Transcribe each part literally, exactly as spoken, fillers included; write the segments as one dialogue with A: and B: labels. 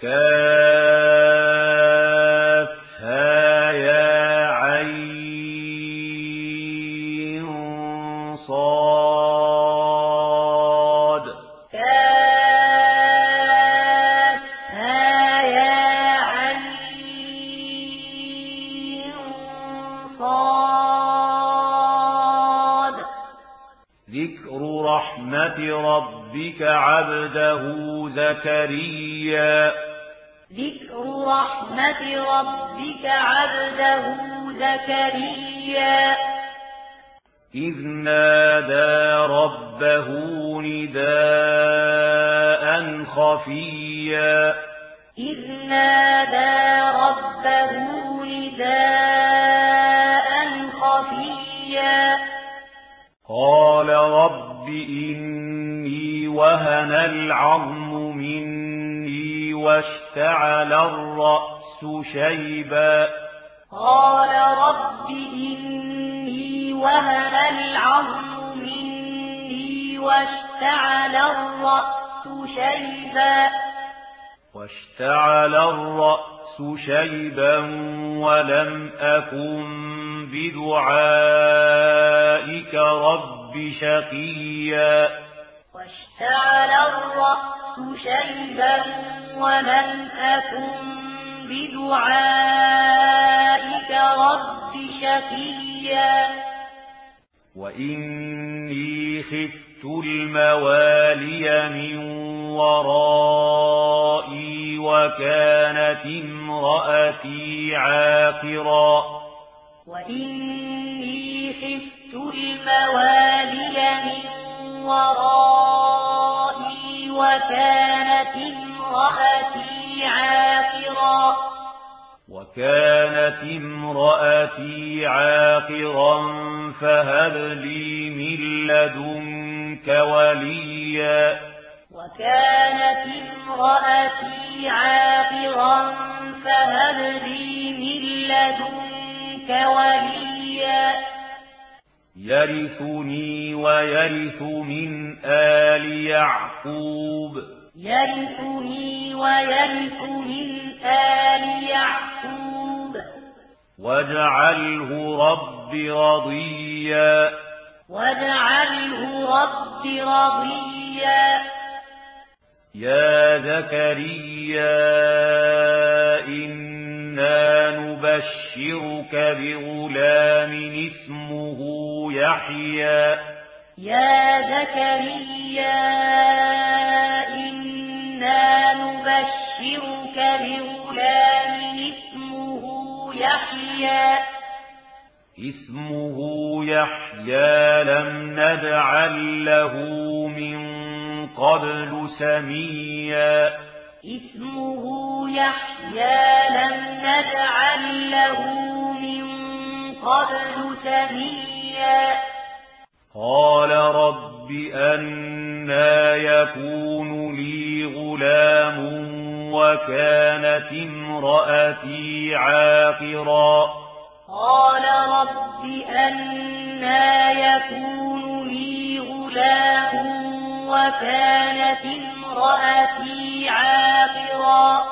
A: كافها يا عين صاد
B: كافها يا عين صاد
A: ذكر رحمة ربك عبده زكريا
B: ذكر رحمة ربك عبده زكريا
A: إذ نادى ربه نداء خفيا
B: إذ نادى ربه نداء خفيا
A: قال رب إني وهن العظم مني واشتعل الرأس شيبا
B: قال رب إني وهن العظم مني واشتعل الرأس شيبا
A: واشتعل الرأس شيبا ولم أكن بدعائك رب شقيا
B: واشتعل الرأس شيبا ولم أكن بدعائك رب شقيا
A: وإني خفت الموالي من ورائي وكانت امرأتي عاقرا
B: وإني خفت الموالي من ورائي وكانت امرأتي عاقرا
A: وكانت امرأتي عاقرا فهب لي من لدنك وليا
B: وكانت امرأتي عاقرا فهب لي من لدنك وليا
A: يرثني ويرث من آل يعقوب
B: يرثني ويرث من آل يعقوب
A: واجعله رب رضيا
B: واجعله رب رضيا
A: يا زكريا إنا نبشرك بغلام اسمه يحيى
B: يا زكريا إنا نبشرك بغلام اسمه يحيى
A: اسمه يحيى لم نجعل له من قبل سميا
B: اسمه يحيى لم نجعل له من قبل سميا
A: قال رب أنى يكون لي غلام وكانت امرأتي عاقرا
B: قال رب أنى يكون لي غلام وكانت امرأتي عاقرا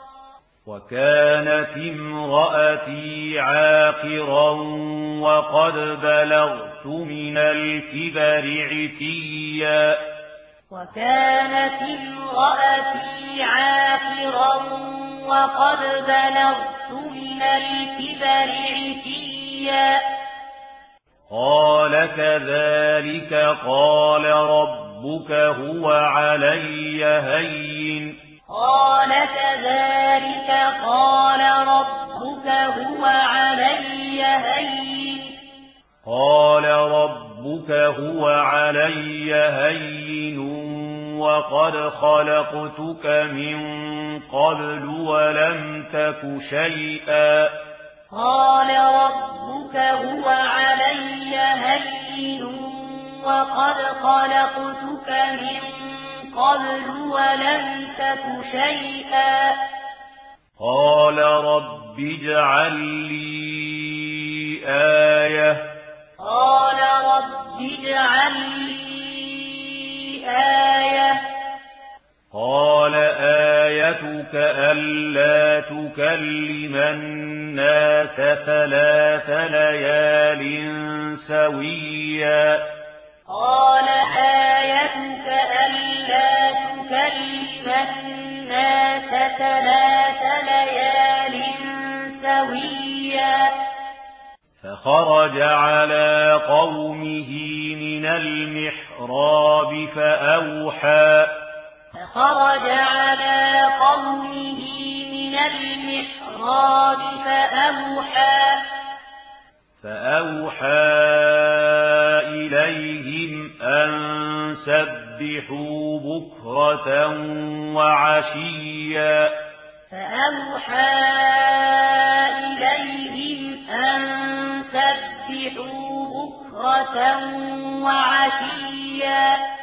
A: وكانت امرأتي عاقرا وقد بلغت من الكبر عتيا
B: وكانت امرأتي عاقرا وقد بلغت من الكبر عتيا
A: قال كذلك قال ربك هو علي هين
B: قال كذلك قال ربك هو علي هين
A: قال ربك هو علي هين وقد خلقتك من قبل ولم تك شيئا
B: قال ربك هو علي هين وقد خلقتك من قبل ولم تك شيئا
A: قال رب اجعل لي آية
B: قال رب اجعل لي آية
A: قال آيتك ألا تكلم الناس ثلاث ليال سويا
B: قال آيتك ألا تكلم الناس ثلاث ليال سويا
A: فخرج على قومه من المحراب فأوحى
B: فخرج على قومه من المحراب فأوحى
A: فأوحى إليهم أن سبحوا بكرة وعشيا
B: فأوحى إليهم أن سبحوا بكرة وعشيا